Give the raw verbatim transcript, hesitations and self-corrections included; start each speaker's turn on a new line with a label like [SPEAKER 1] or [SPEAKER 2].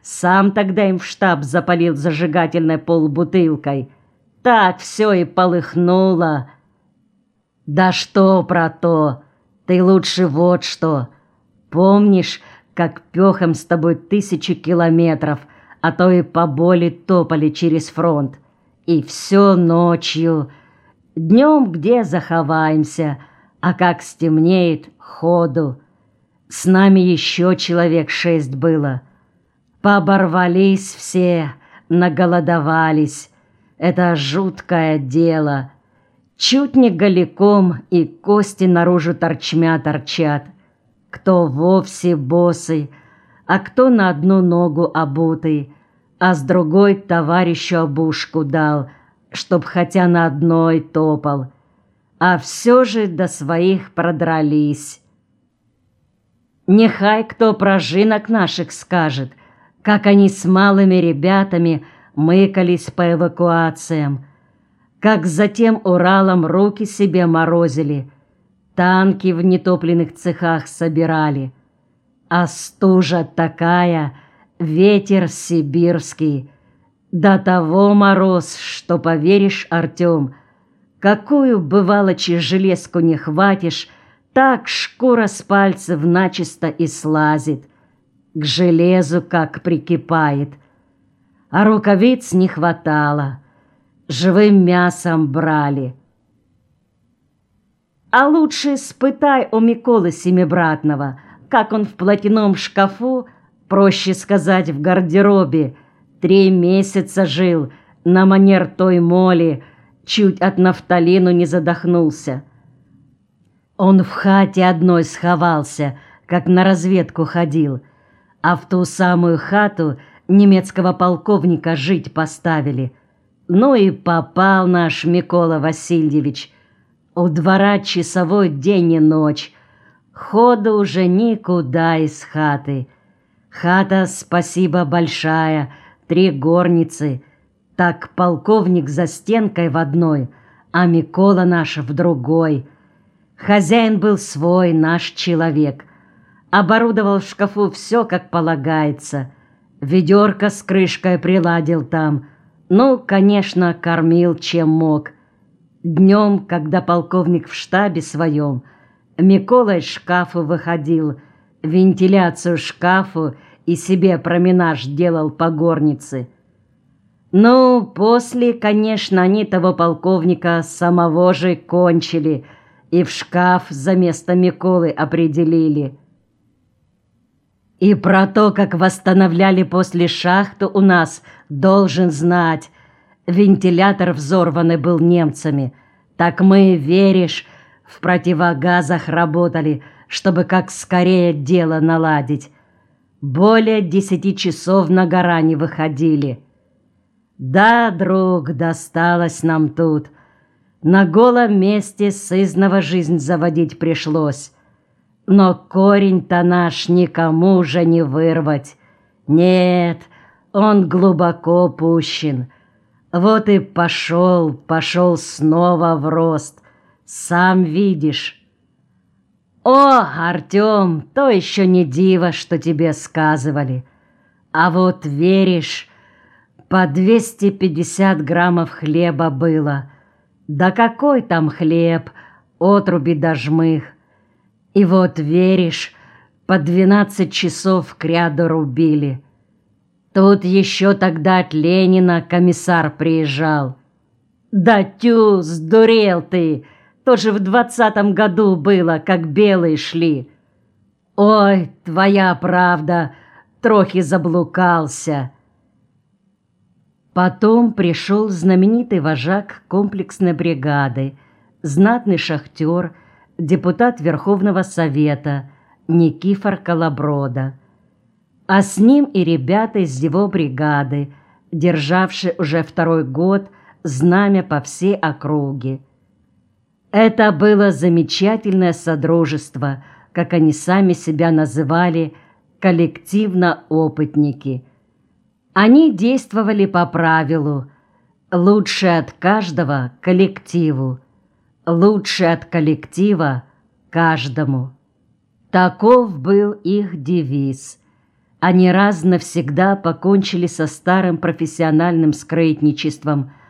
[SPEAKER 1] сам тогда им в штаб запалил зажигательной полбутылкой. Так все и полыхнуло. Да что про то? Ты лучше вот что. Помнишь, как пехом с тобой тысячи километров, а то и поболе топали через фронт? И все ночью. Днем где заховаемся, а как стемнеет, ходу. С нами еще человек шесть было. Пооборвались все, наголодовались. Это жуткое дело. Чуть не голиком и кости наружу торчмя торчат. Кто вовсе босый, а кто на одну ногу обутый, а с другой товарищу обушку дал, чтоб хотя на одной топал. А все же до своих продрались. Нехай кто про жинок наших скажет, как они с малыми ребятами мыкались по эвакуациям, как затем Уралом руки себе морозили, танки в нетопленных цехах собирали. А стужа такая, ветер сибирский, до того мороз, что, поверишь, Артем, какую, бывало, че железку не хватишь, так шкура с пальцев начисто и слазит, к железу как прикипает. А рукавиц не хватало, живым мясом брали. А лучше спытай у Миколы Семибратного, как он в платяном шкафу, проще сказать, в гардеробе, три месяца жил, на манер той моли, чуть от нафталину не задохнулся. Он в хате одной сховался, как на разведку ходил, а в ту самую хату немецкого полковника жить поставили. Ну и попал наш Микола Васильевич. У двора часовой день и ночь. Хода уже никуда из хаты. Хата, спасибо, большая, три горницы. Так полковник за стенкой в одной, а Микола наш в другой. Хозяин был свой, наш человек. Оборудовал в шкафу все, как полагается. Ведерко с крышкой приладил там. Ну, конечно, кормил, чем мог. Днем, когда полковник в штабе своем, Микола из шкафа выходил, вентиляцию шкафу и себе променаж делал по горнице. Ну, после, конечно, они того полковника самого же кончили и в шкаф за место Миколы определили. И про то, как восстановляли после шахту у нас, должен знать. Вентилятор взорванный был немцами. Так мы, веришь, в противогазах работали, чтобы как скорее дело наладить. Более десяти часов на гора не выходили. Да, друг, досталось нам тут. На голом месте сызново жизнь заводить пришлось. Но корень-то наш никому уже не вырвать. Нет, он глубоко пущен. Вот и пошел, пошел снова в рост. Сам видишь. О, Артем, то еще не диво, что тебе сказывали. А вот веришь, по двести пятьдесят граммов хлеба было. Да какой там хлеб, отруби да жмых. И вот веришь, по двенадцать часов кряду рубили. Тут еще тогда от Ленина комиссар приезжал. Да тю, сдурел ты! Тоже в двадцатом году было, как белые шли. Ой, твоя правда, трохи заблукался. Потом пришел знаменитый вожак комплексной бригады, знатный шахтер, депутат Верховного Совета Никифор Колоброда. А с ним и ребята из его бригады, державшие уже второй год знамя по всей округе. Это было замечательное содружество, как они сами себя называли, коллективно-опытники. Они действовали по правилу «лучше от каждого коллективу, лучше от коллектива каждому». Таков был их девиз. они раз навсегда покончили со старым профессиональным скрытничеством –